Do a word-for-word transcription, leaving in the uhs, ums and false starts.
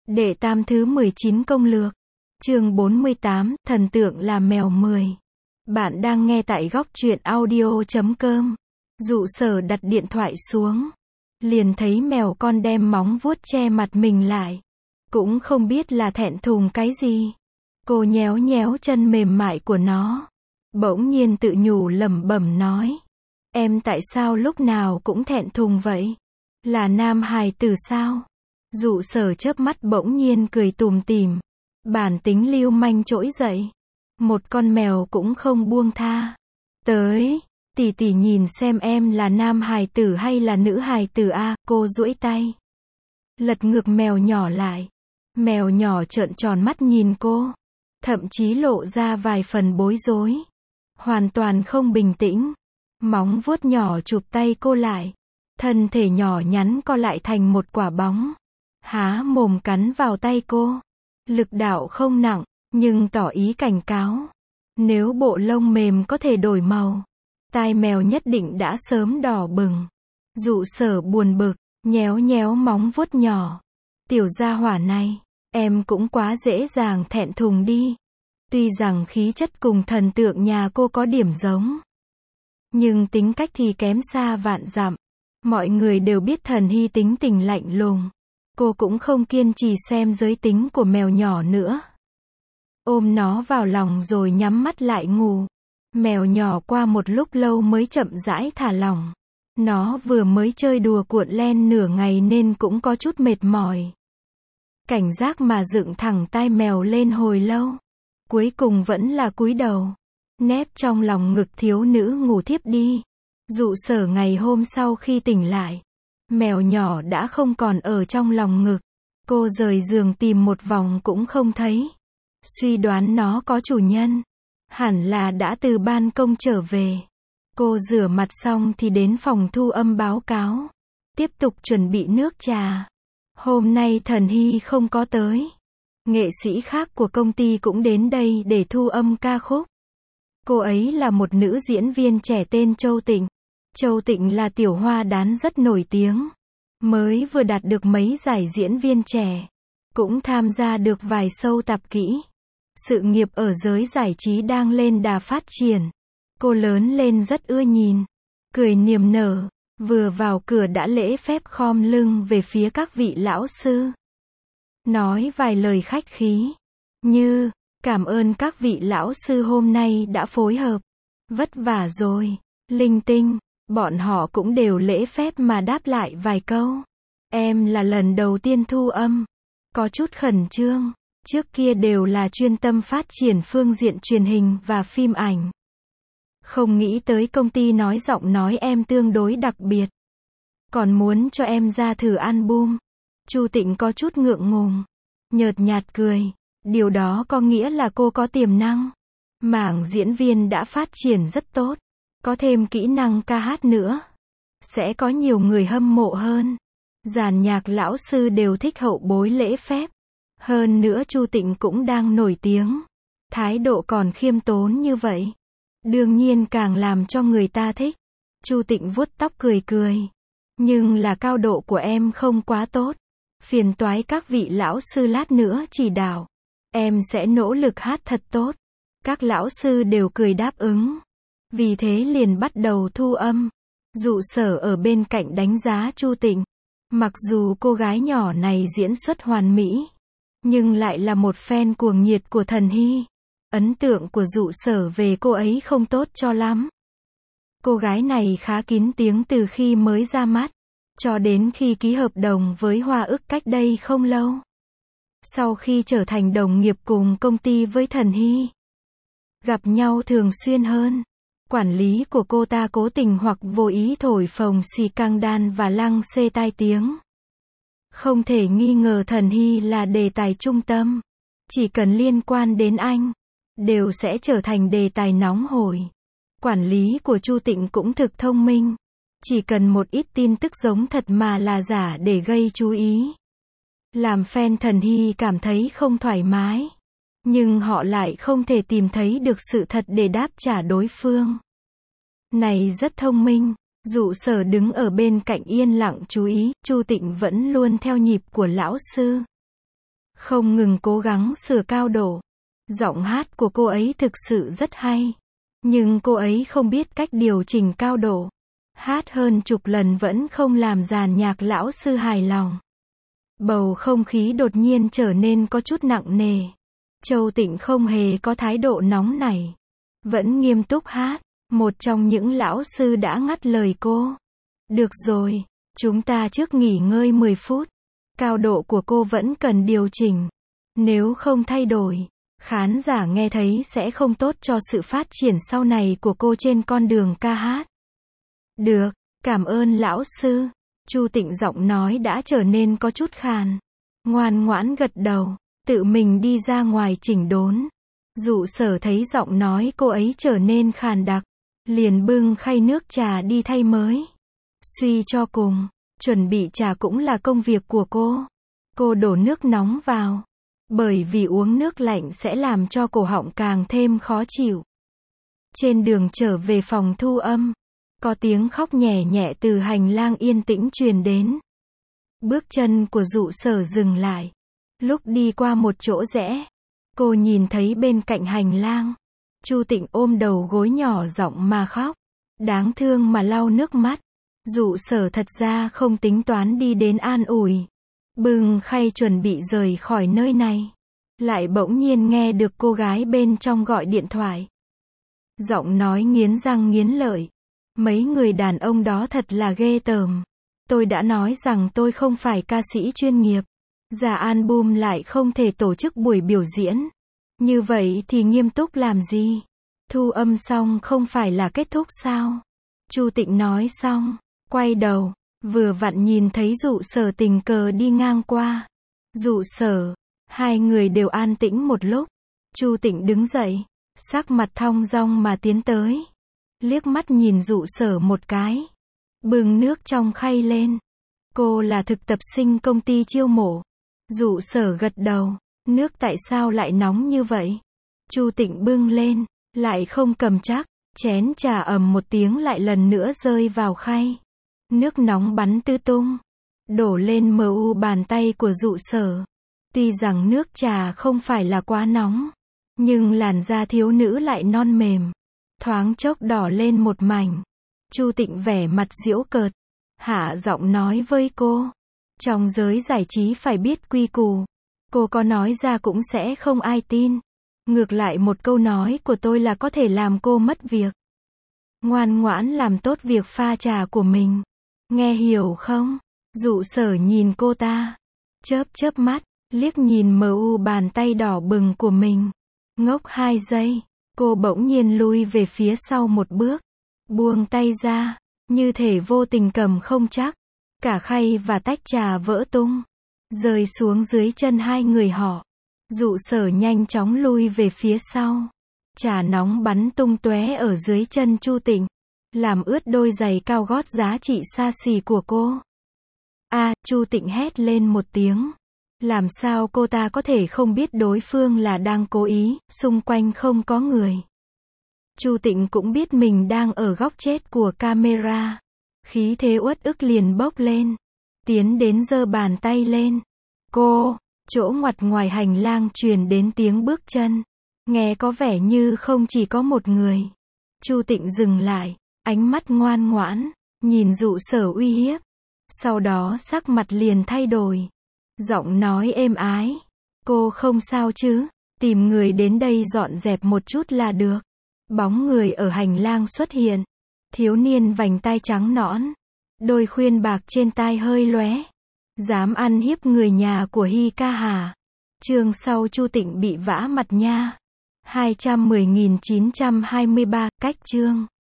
Đệ tam thứ mười chín công lược. Chương bốn mươi tám, thần tượng là mèo mười. Bạn đang nghe tại góc truyện audio chấm com. Dụ Sở đặt điện thoại xuống, liền thấy mèo con đem móng vuốt che mặt mình lại. Cũng không biết là thẹn thùng cái gì. Cô nhéo nhéo chân mềm mại của nó. Bỗng nhiên tự nhủ lẩm bẩm nói. Em tại sao lúc nào cũng thẹn thùng vậy? Là nam hài tử sao? Dụ Sở chớp mắt bỗng nhiên cười tủm tỉm. Bản tính lưu manh trỗi dậy. Một con mèo cũng không buông tha. Tới, tỷ tỷ nhìn xem em là nam hài tử hay là nữ hài tử a, cô duỗi tay. Lật ngược mèo nhỏ lại. Mèo nhỏ trợn tròn mắt nhìn cô. Thậm chí lộ ra vài phần bối rối. Hoàn toàn không bình tĩnh. Móng vuốt nhỏ chụp tay cô lại. Thân thể nhỏ nhắn co lại thành một quả bóng. Há mồm cắn vào tay cô. Lực đạo không nặng, nhưng tỏ ý cảnh cáo. Nếu bộ lông mềm có thể đổi màu, tai mèo nhất định đã sớm đỏ bừng. Dụ Sở buồn bực, nhéo nhéo móng vuốt nhỏ. Tiểu gia hỏa này, em cũng quá dễ dàng thẹn thùng đi. Tuy rằng khí chất cùng thần tượng nhà cô có điểm giống, nhưng tính cách thì kém xa vạn dặm. Mọi người đều biết Thần Hy tính tình lạnh lùng. Cô cũng không kiên trì xem giới tính của mèo nhỏ nữa. Ôm nó vào lòng rồi nhắm mắt lại ngủ. Mèo nhỏ qua một lúc lâu mới chậm rãi thả lỏng. Nó vừa mới chơi đùa cuộn len nửa ngày nên cũng có chút mệt mỏi. Cảnh giác mà dựng thẳng tai mèo lên hồi lâu. Cuối cùng vẫn là cúi đầu. Nép trong lòng ngực thiếu nữ ngủ thiếp đi. Dụ Sở ngày hôm sau khi tỉnh lại, mèo nhỏ đã không còn ở trong lòng ngực. Cô rời giường tìm một vòng cũng không thấy. Suy đoán nó có chủ nhân. Hẳn là đã từ ban công trở về. Cô rửa mặt xong thì đến phòng thu âm báo cáo. Tiếp tục chuẩn bị nước trà. Hôm nay Thần Hy không có tới. Nghệ sĩ khác của công ty cũng đến đây để thu âm ca khúc. Cô ấy là một nữ diễn viên trẻ tên Châu Tịnh. Châu Tịnh là tiểu hoa đán rất nổi tiếng. Mới vừa đạt được mấy giải diễn viên trẻ. Cũng tham gia được vài show tạp kỹ. Sự nghiệp ở giới giải trí đang lên đà phát triển. Cô lớn lên rất ưa nhìn. Cười niềm nở. Vừa vào cửa đã lễ phép khom lưng về phía các vị lão sư. Nói vài lời khách khí. Như, cảm ơn các vị lão sư hôm nay đã phối hợp. Vất vả rồi. Linh tinh. Bọn họ cũng đều lễ phép mà đáp lại vài câu. Em là lần đầu tiên thu âm. Có chút khẩn trương. Trước kia đều là chuyên tâm phát triển phương diện truyền hình và phim ảnh. Không nghĩ tới công ty nói giọng nói em tương đối đặc biệt. Còn muốn cho em ra thử album. Chu Tịnh có chút ngượng ngùng. Nhợt nhạt cười. Điều đó có nghĩa là cô có tiềm năng. Mảng diễn viên đã phát triển rất tốt. Có thêm kỹ năng ca hát nữa. Sẽ có nhiều người hâm mộ hơn. Dàn nhạc lão sư đều thích hậu bối lễ phép. Hơn nữa Chu Tịnh cũng đang nổi tiếng. Thái độ còn khiêm tốn như vậy. Đương nhiên càng làm cho người ta thích. Chu Tịnh vuốt tóc cười cười. Nhưng là cao độ của em không quá tốt. Phiền toái các vị lão sư lát nữa chỉ đạo. Em sẽ nỗ lực hát thật tốt. Các lão sư đều cười đáp ứng. Vì thế liền bắt đầu thu âm. Dụ Sở ở bên cạnh đánh giá Chu Tịnh. Mặc dù cô gái nhỏ này diễn xuất hoàn mỹ, nhưng lại là một fan cuồng nhiệt của Thần Hy. Ấn tượng của Dụ Sở về cô ấy không tốt cho lắm. Cô gái này khá kín tiếng từ khi mới ra mắt, cho đến khi ký hợp đồng với Hoa Ức cách đây không lâu. Sau khi trở thành đồng nghiệp cùng công ty với Thần Hy, gặp nhau thường xuyên hơn. Quản lý của cô ta cố tình hoặc vô ý thổi phồng xì căng đan và lăng xê tai tiếng. Không thể nghi ngờ Thần Hy là đề tài trung tâm. Chỉ cần liên quan đến anh, đều sẽ trở thành đề tài nóng hổi. Quản lý của Chu Tịnh cũng thực thông minh. Chỉ cần một ít tin tức giống thật mà là giả để gây chú ý. Làm fan Thần Hy cảm thấy không thoải mái. Nhưng họ lại không thể tìm thấy được sự thật để đáp trả đối phương. Này rất thông minh. Dụ Sở đứng ở bên cạnh yên lặng chú ý. Chu Tịnh vẫn luôn theo nhịp của lão sư. không ngừng cố gắng sửa cao độ. Giọng hát của cô ấy thực sự rất hay. Nhưng cô ấy không biết cách điều chỉnh cao độ. Hát hơn chục lần vẫn không làm dàn nhạc lão sư hài lòng. Bầu không khí đột nhiên trở nên có chút nặng nề. Châu Tịnh không hề có thái độ nóng nảy. Vẫn nghiêm túc hát. Một trong những lão sư đã ngắt lời cô. Được rồi, chúng ta trước nghỉ ngơi mười phút. Cao độ của cô vẫn cần điều chỉnh. Nếu không thay đổi, khán giả nghe thấy sẽ không tốt cho sự phát triển sau này của cô trên con đường ca hát. Được, cảm ơn lão sư. Chu Tịnh giọng nói đã trở nên có chút khàn. Ngoan ngoãn gật đầu, tự mình đi ra ngoài chỉnh đốn. Dụ Sở thấy giọng nói cô ấy trở nên khàn đặc, liền bưng khay nước trà đi thay mới. Suy cho cùng, chuẩn bị trà cũng là công việc của cô. Cô đổ nước nóng vào, bởi vì uống nước lạnh sẽ làm cho cổ họng càng thêm khó chịu. Trên đường trở về phòng thu âm, có tiếng khóc nhẹ nhẹ từ hành lang yên tĩnh truyền đến. Bước chân của Dụ Sở dừng lại. Lúc đi qua một chỗ rẽ, cô nhìn thấy bên cạnh hành lang, Chu Tịnh ôm đầu gối nhỏ giọng mà khóc. Đáng thương mà lau nước mắt. Dụ Sở thật ra không tính toán đi đến an ủi. Bưng khay chuẩn bị rời khỏi nơi này. Lại bỗng nhiên nghe được cô gái bên trong gọi điện thoại. Giọng nói nghiến răng nghiến lợi. Mấy người đàn ông đó thật là ghê tởm. Tôi đã nói rằng tôi không phải ca sĩ chuyên nghiệp. Ra album lại không thể tổ chức buổi biểu diễn. Như vậy thì nghiêm túc làm gì? Thu âm xong không phải là kết thúc sao? Chu Tịnh nói xong, quay đầu, vừa vặn nhìn thấy Dụ Sở tình cờ đi ngang qua. Dụ Sở, hai người đều an tĩnh một lúc. Chu Tịnh đứng dậy, sắc mặt thong dong mà tiến tới. Liếc mắt nhìn Dụ Sở một cái. Bưng nước trong khay lên. Cô là thực tập sinh công ty chiêu mộ. Dụ Sở gật đầu. Nước tại sao lại nóng như vậy? Chu Tịnh bưng lên, lại không cầm chắc. Chén trà ầm một tiếng lại lần nữa rơi vào khay. Nước nóng bắn tứ tung. Đổ lên mờ u bàn tay của Dụ Sở. Tuy rằng nước trà không phải là quá nóng, nhưng làn da thiếu nữ lại non mềm. Thoáng chốc đỏ lên một mảnh. Chu Tịnh vẻ mặt giễu cợt. Hạ giọng nói với cô. Trong giới giải trí phải biết quy củ. Cô có nói ra cũng sẽ không ai tin. Ngược lại một câu nói của tôi là có thể làm cô mất việc. Ngoan ngoãn làm tốt việc pha trà của mình. Nghe hiểu không? Dụ Sở nhìn cô ta. Chớp chớp mắt, liếc nhìn mờ u bàn tay đỏ bừng của mình. Ngốc hai giây, cô bỗng nhiên lui về phía sau một bước. Buông tay ra, như thể vô tình cầm không chắc. Cả khay và tách trà vỡ tung. Rơi xuống dưới chân hai người họ. Dụ Sở nhanh chóng lui về phía sau. Trà nóng bắn tung tóe ở dưới chân Chu Tịnh. Làm ướt đôi giày cao gót giá trị xa xỉ của cô. A, à, Chu Tịnh hét lên một tiếng. Làm sao cô ta có thể không biết đối phương là đang cố ý, xung quanh không có người. Chu Tịnh cũng biết mình đang ở góc chết của camera. Khí thế uất ức liền bốc lên. Tiến đến giơ bàn tay lên. Cô, chỗ ngoặt ngoài hành lang truyền đến tiếng bước chân. Nghe có vẻ như không chỉ có một người. Chu Tịnh dừng lại, ánh mắt ngoan ngoãn, nhìn Dụ Sở uy hiếp. Sau đó sắc mặt liền thay đổi. Giọng nói êm ái. Cô không sao chứ, tìm người đến đây dọn dẹp một chút là được. Bóng người ở hành lang xuất hiện. Thiếu niên vành tai trắng nõn. Đôi khuyên bạc trên tai hơi lóe. Dám ăn hiếp người nhà của Hi Ca hả? Chương sau Chu Tịnh bị vã mặt nha. hai trăm mười nghìn chín trăm hai mươi ba, cách chương.